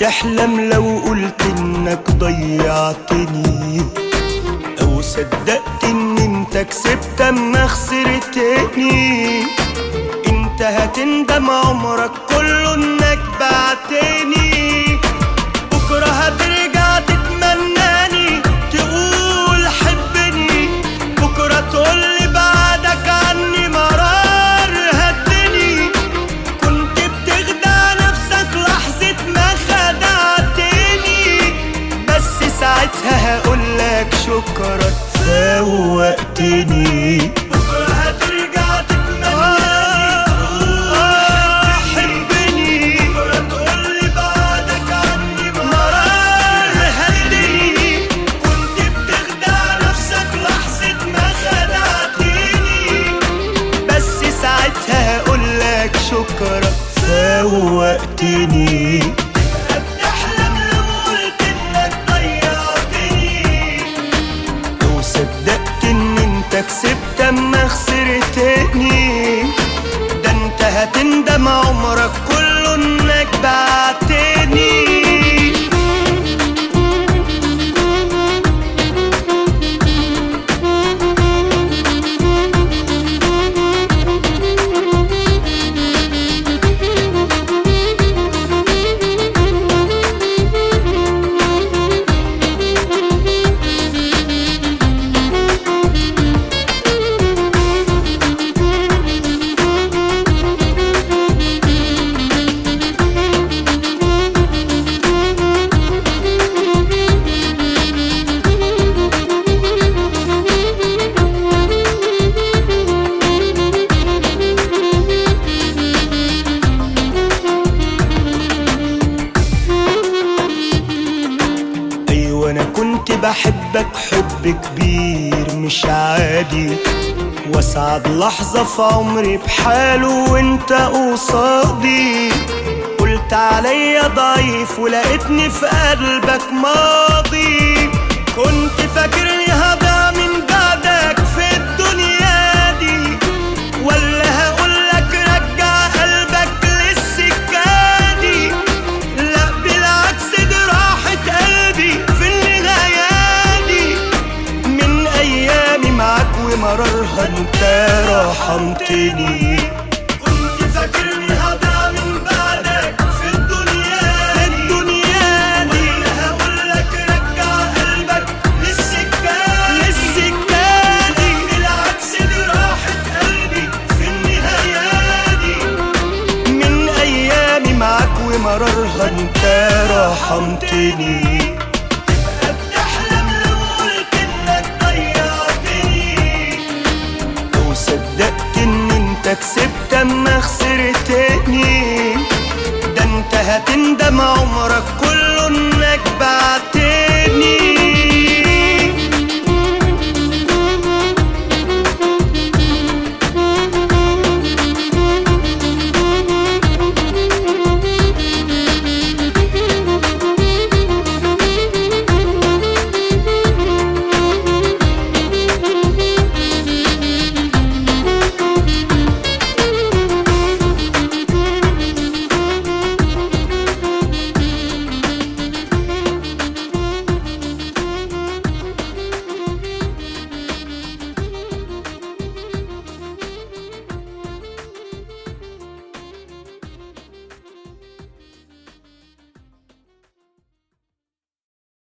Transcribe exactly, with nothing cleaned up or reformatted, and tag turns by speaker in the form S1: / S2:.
S1: تحلم لو قلت انك ضيعتني، او صدقت ان انت كسبت اما خسرتني. انت هتندم عمرك كله انك بعتني، بكره هترجع تتمناني تقول حبني، بكره تقولي بعدك عني مرار هدني. كنت بتخدع نفسك لحظة ما خدعتني، بس ساعتها هقولك شكرا فوقتني. بكره هترجع تتمناني تقول حبني، بكره تقولي بعدك عني مرار هدني. كنت بتخدع نفسك لحظة ما خدعتني، بس ساعتها هقولك شكرا فوقتني. بتحلم لو قلت انك ضيعتني، لو صدقت ان انت كسبت اما خسرتني. ده انت هتندم عمرك كله انك بعتني. وانا كنت بحبك حب كبير مش عادي، واسعد لحظة في عمري بحاله وانت قصادي. قلت عليا ضعيف ولقيتني في قلبك ماضي، كنت فاكرني هضيع من بعدك في الدنيا دي، ولا هقولك رجع قلبك للسكة دي. لا بالعكس دي راحة قلبي في النهاية دي، من أيامي معاك ومرارها انت رحمتني. كنت فاكرني هضيع من بعدك في الدنيا دي، الدنيا دي ولا هقولك رجع قلبك للسكة للسكة دي. بالعكس دي راحة قلبي في النهاية دي، من أيامي معاك ومرارها انت رحمتني. تبقى بتحلم لو قلت انك ضيعتني، لو صدقت ان انت كسبت اما خسرتني. ده انت هتندم عمرك كله انك بعت